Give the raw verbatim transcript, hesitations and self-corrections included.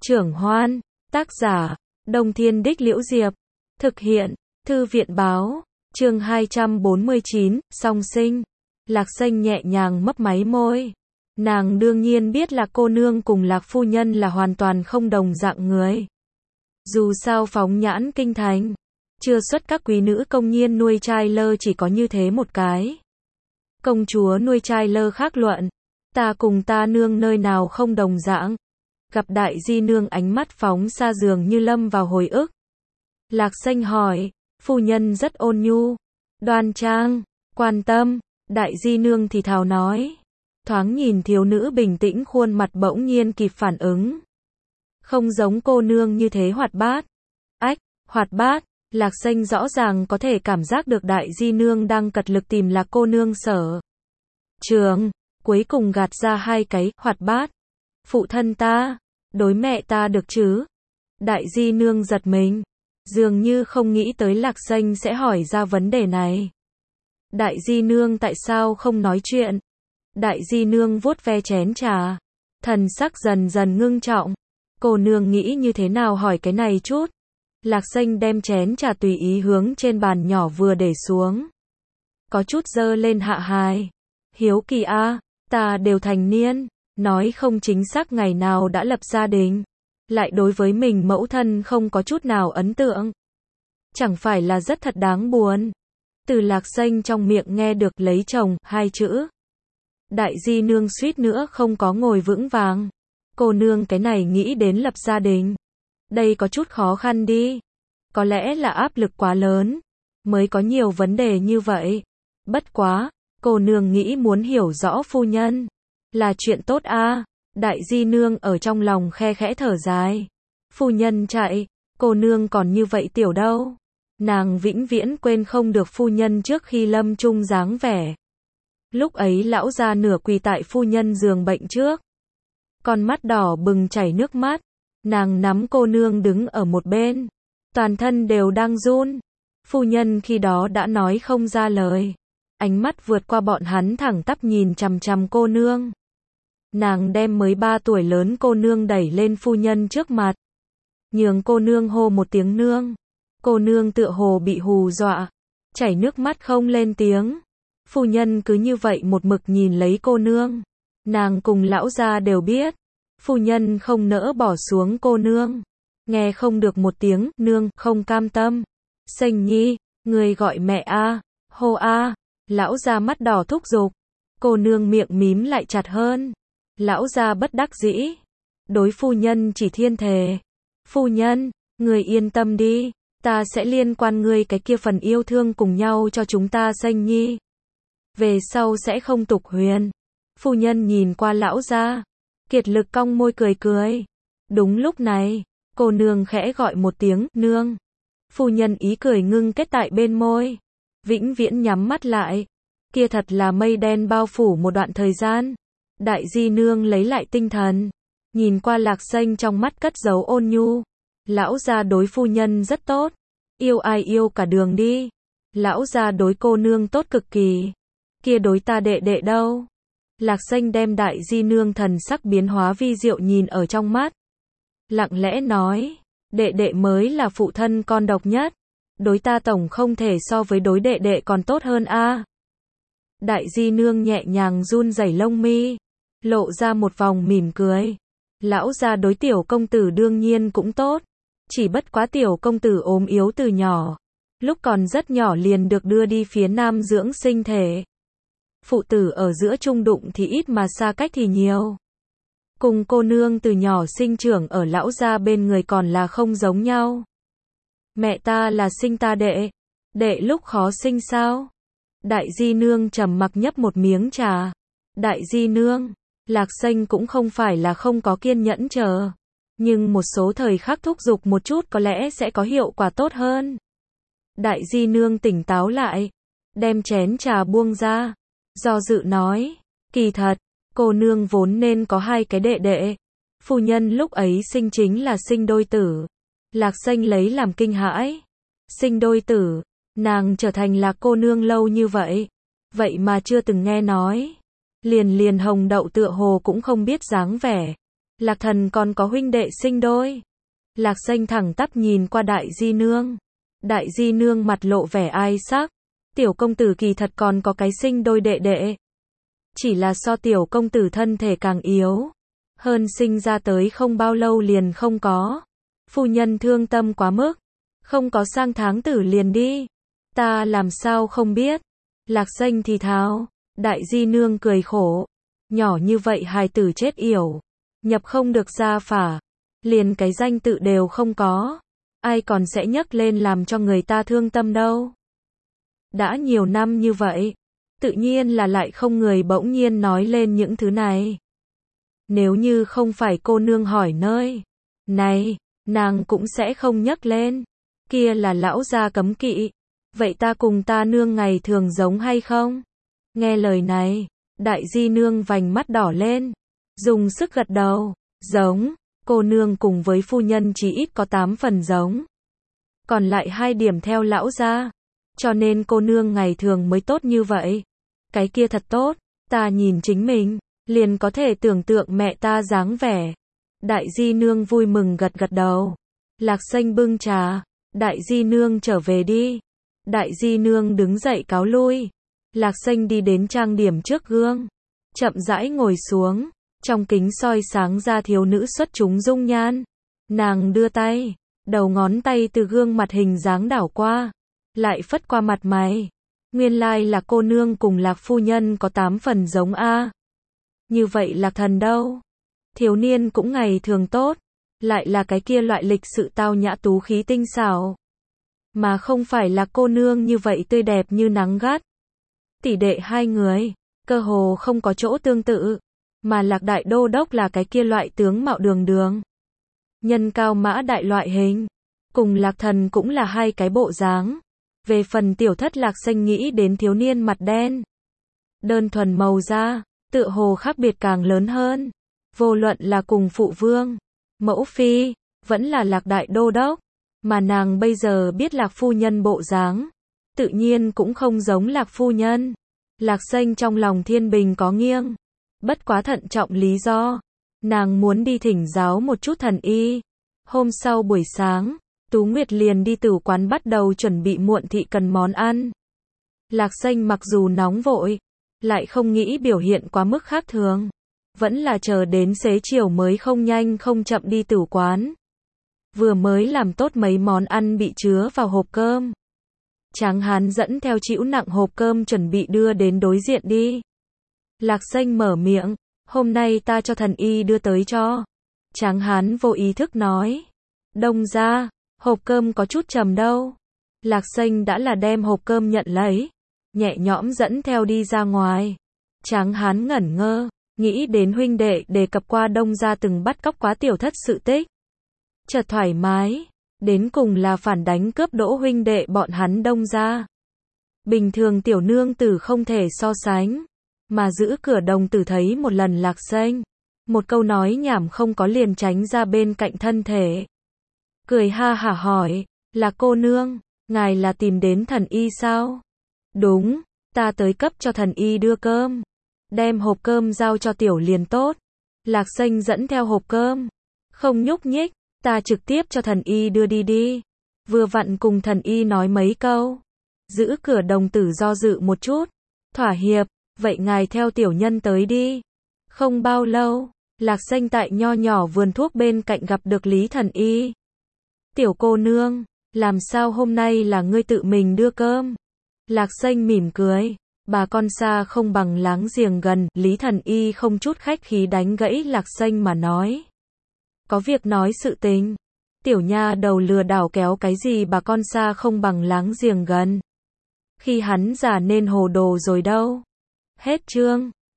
Trưởng Hoan, tác giả, Đông Thiên Đích Liễu Diệp, thực hiện, Thư viện báo, chương hai trăm bốn mươi chín, song sinh. Lạc Xanh nhẹ nhàng mấp máy môi. Nàng đương nhiên biết Lạc cô nương cùng Lạc phu nhân là hoàn toàn không đồng dạng người. Dù sao phóng nhãn kinh thành, chưa xuất các quý nữ công nhiên nuôi trai lơ chỉ có như thế một cái. Công chúa nuôi trai lơ khác luận, ta cùng ta nương nơi nào không đồng dạng. Gặp đại di nương ánh mắt phóng xa dường như lâm vào hồi ức. Lạc Xanh hỏi, phu nhân rất ôn nhu, đoan trang, quan tâm. Đại di nương thì thào nói. Thoáng nhìn thiếu nữ bình tĩnh khuôn mặt bỗng nhiên kịp phản ứng. Không giống cô nương như thế hoạt bát. Ách, hoạt bát. Lạc Xanh rõ ràng có thể cảm giác được đại di nương đang cật lực tìm Lạc cô nương sở trường, cuối cùng gạt ra hai cái, hoạt bát. Phụ thân ta, đối mẹ ta được chứ? Đại di nương giật mình, dường như không nghĩ tới Lạc Xanh sẽ hỏi ra vấn đề này. Đại di nương tại sao không nói chuyện? Đại di nương vuốt ve chén trà, thần sắc dần dần ngưng trọng. Cô nương nghĩ như thế nào hỏi cái này chút? Lạc Xanh đem chén trà tùy ý hướng trên bàn nhỏ vừa để xuống. Có chút dơ lên hạ hài. Hiếu kỳ a, ta đều thành niên, nói không chính xác ngày nào đã lập gia đình, lại đối với mình mẫu thân không có chút nào ấn tượng. Chẳng phải là rất thật đáng buồn. Từ Lạc Xanh trong miệng nghe được lấy chồng, hai chữ. Đại di nương suýt nữa không có ngồi vững vàng. Cô nương cái này nghĩ đến lập gia đình. Đây có chút khó khăn đi. Có lẽ là áp lực quá lớn, mới có nhiều vấn đề như vậy. Bất quá, cô nương nghĩ muốn hiểu rõ phu nhân, là chuyện tốt a. Đại di nương ở trong lòng khe khẽ thở dài. Phu nhân chạy, cô nương còn như vậy tiểu đâu. Nàng vĩnh viễn quên không được phu nhân trước khi lâm chung dáng vẻ. Lúc ấy lão gia nửa quỳ tại phu nhân giường bệnh trước. Con mắt đỏ bừng chảy nước mắt. Nàng nắm cô nương đứng ở một bên. Toàn thân đều đang run. Phu nhân khi đó đã nói không ra lời. Ánh mắt vượt qua bọn hắn thẳng tắp nhìn chằm chằm cô nương. Nàng đem mới ba tuổi lớn cô nương đẩy lên phu nhân trước mặt. Nhường cô nương hô một tiếng nương. Cô nương tựa hồ bị hù dọa. Chảy nước mắt không lên tiếng. Phu nhân cứ như vậy một mực nhìn lấy cô nương. Nàng cùng lão gia đều biết. Phu nhân không nỡ bỏ xuống cô nương. Nghe không được một tiếng, nương, không cam tâm. Xanh nhi, người gọi mẹ a, hô a. Lão gia mắt đỏ thúc giục. Cô nương miệng mím lại chặt hơn. Lão gia bất đắc dĩ. Đối phu nhân chỉ thiên thề. Phu nhân, người yên tâm đi. Ta sẽ liên quan ngươi cái kia phần yêu thương cùng nhau cho chúng ta Xanh nhi. Về sau sẽ không tục huyền. Phu nhân nhìn qua lão gia. Kiệt lực cong môi cười cười. Đúng lúc này, cô nương khẽ gọi một tiếng, nương. Phu nhân ý cười ngưng kết tại bên môi. Vĩnh viễn nhắm mắt lại. Kia thật là mây đen bao phủ một đoạn thời gian. Đại di nương lấy lại tinh thần. Nhìn qua Lạc Xanh trong mắt cất giấu ôn nhu. Lão gia đối phu nhân rất tốt. Yêu ai yêu cả đường đi. Lão gia đối cô nương tốt cực kỳ. Kia đối ta đệ đệ đâu? Lạc Xanh đem đại di nương thần sắc biến hóa vi diệu nhìn ở trong mắt. Lặng lẽ nói, đệ đệ mới là phụ thân con độc nhất. Đối ta tổng không thể so với đối đệ đệ còn tốt hơn a. Đại di nương nhẹ nhàng run rẩy lông mi, lộ ra một vòng mỉm cười. Lão gia đối tiểu công tử đương nhiên cũng tốt. Chỉ bất quá tiểu công tử ốm yếu từ nhỏ. Lúc còn rất nhỏ liền được đưa đi phía nam dưỡng sinh thể. Phụ tử ở giữa chung đụng thì ít mà xa cách thì nhiều. Cùng cô nương từ nhỏ sinh trưởng ở lão gia bên người còn là không giống nhau. Mẹ ta là sinh ta đệ. Đệ lúc khó sinh sao? Đại di nương trầm mặc nhấp một miếng trà. Đại di nương, Lạc Xanh cũng không phải là không có kiên nhẫn chờ. Nhưng một số thời khắc thúc giục một chút có lẽ sẽ có hiệu quả tốt hơn. Đại di nương tỉnh táo lại. Đem chén trà buông ra. Do dự nói, kỳ thật, cô nương vốn nên có hai cái đệ đệ. Phu nhân lúc ấy sinh chính là sinh đôi tử. Lạc Xanh lấy làm kinh hãi. Sinh đôi tử, nàng trở thành Lạc cô nương lâu như vậy. Vậy mà chưa từng nghe nói. Liền liền hồng đậu tựa hồ cũng không biết dáng vẻ. Lạc Thần còn có huynh đệ sinh đôi. Lạc Xanh thẳng tắp nhìn qua Đại Di Nương. Đại Di Nương mặt lộ vẻ ai sắc. Tiểu công tử kỳ thật còn có cái sinh đôi đệ đệ. Chỉ là so tiểu công tử thân thể càng yếu. Hơn sinh ra tới không bao lâu liền không có. Phu nhân thương tâm quá mức. Không có sang tháng tử liền đi. Ta làm sao không biết. Lạc Xanh thì thào. Đại Di Nương cười khổ. Nhỏ như vậy hài tử chết yểu. Nhập không được gia phả. Liền cái danh tự đều không có. Ai còn sẽ nhấc lên làm cho người ta thương tâm đâu. Đã nhiều năm như vậy. Tự nhiên là lại không người bỗng nhiên nói lên những thứ này. Nếu như không phải cô nương hỏi nơi này, nàng cũng sẽ không nhấc lên. Kia là lão gia cấm kỵ. Vậy ta cùng ta nương ngày thường giống hay không? Nghe lời này, Đại Di Nương vành mắt đỏ lên. Dùng sức gật đầu. Giống. Cô nương cùng với phu nhân chỉ ít có tám phần giống. Còn lại hai điểm theo lão gia. Cho nên cô nương ngày thường mới tốt như vậy. Cái kia thật tốt. Ta nhìn chính mình, liền có thể tưởng tượng mẹ ta dáng vẻ. Đại Di Nương vui mừng gật gật đầu. Lạc Xanh bưng trà. Đại Di Nương trở về đi. Đại Di Nương đứng dậy cáo lui. Lạc Xanh đi đến trang điểm trước gương. Chậm rãi ngồi xuống. Trong kính soi sáng ra thiếu nữ xuất chúng dung nhan. Nàng đưa tay. Đầu ngón tay từ gương mặt hình dáng đảo qua. Lại phất qua mặt mày. Nguyên lai là cô nương cùng Lạc phu nhân có tám phần giống a. Như vậy Lạc Thần đâu? Thiếu niên cũng ngày thường tốt. Lại là cái kia loại lịch sự tao nhã tú khí tinh xảo. Mà không phải là cô nương như vậy tươi đẹp như nắng gắt. Tỷ đệ hai người, cơ hồ không có chỗ tương tự. Mà Lạc đại đô đốc là cái kia loại tướng mạo đường đường. Nhân cao mã đại loại hình. Cùng Lạc Thần cũng là hai cái bộ dáng. Về phần tiểu thất Lạc Xanh nghĩ đến thiếu niên mặt đen. Đơn thuần màu da, tựa hồ khác biệt càng lớn hơn. Vô luận là cùng phụ vương, mẫu phi, vẫn là Lạc đại đô đốc. Mà nàng bây giờ biết Lạc phu nhân bộ dáng. Tự nhiên cũng không giống Lạc phu nhân. Lạc Xanh trong lòng thiên bình có nghiêng. Bất quá thận trọng lý do. Nàng muốn đi thỉnh giáo một chút thần y. Hôm sau buổi sáng, Tú Nguyệt liền đi tử quán bắt đầu chuẩn bị muộn thị cần món ăn. Lạc Xanh mặc dù nóng vội, lại không nghĩ biểu hiện quá mức khác thường. Vẫn là chờ đến xế chiều mới không nhanh không chậm đi tử quán. Vừa mới làm tốt mấy món ăn bị chứa vào hộp cơm. Tráng hán dẫn theo chĩu nặng hộp cơm chuẩn bị đưa đến đối diện đi. Lạc Xanh mở miệng, hôm nay ta cho thần y đưa tới cho. Tráng hán vô ý thức nói. Đông ra, hộp cơm có chút trầm đâu. Lạc Xanh đã là đem hộp cơm nhận lấy. Nhẹ nhõm dẫn theo đi ra ngoài. Tráng hán ngẩn ngơ, nghĩ đến huynh đệ đề cập qua đông ra từng bắt cóc quá tiểu thất sự tích. Chợt thoải mái, đến cùng là phản đánh cướp đỗ huynh đệ bọn hắn đông ra. Bình thường tiểu nương tử không thể so sánh. Mà giữ cửa đồng tử thấy một lần Lạc Xanh. Một câu nói nhảm không có liền tránh ra bên cạnh thân thể. Cười ha hả hỏi, là cô nương, ngài là tìm đến thần y sao? Đúng, ta tới cấp cho thần y đưa cơm. Đem hộp cơm giao cho tiểu liền tốt. Lạc Xanh dẫn theo hộp cơm. Không nhúc nhích, ta trực tiếp cho thần y đưa đi đi. Vừa vặn cùng thần y nói mấy câu. Giữ cửa đồng tử do dự một chút. Thỏa hiệp, vậy ngài theo tiểu nhân tới đi. Không bao lâu, Lạc Xanh tại nho nhỏ vườn thuốc bên cạnh gặp được Lý thần y. Tiểu cô nương, làm sao hôm nay là ngươi tự mình đưa cơm? Lạc Xanh mỉm cười. Bà con xa không bằng láng giềng gần. Lý thần y không chút khách khí đánh gãy Lạc Xanh mà nói. Có việc nói sự tình. Tiểu nha đầu lừa đảo kéo cái gì bà con xa không bằng láng giềng gần. Khi hắn già nên hồ đồ rồi đâu. Hết chương.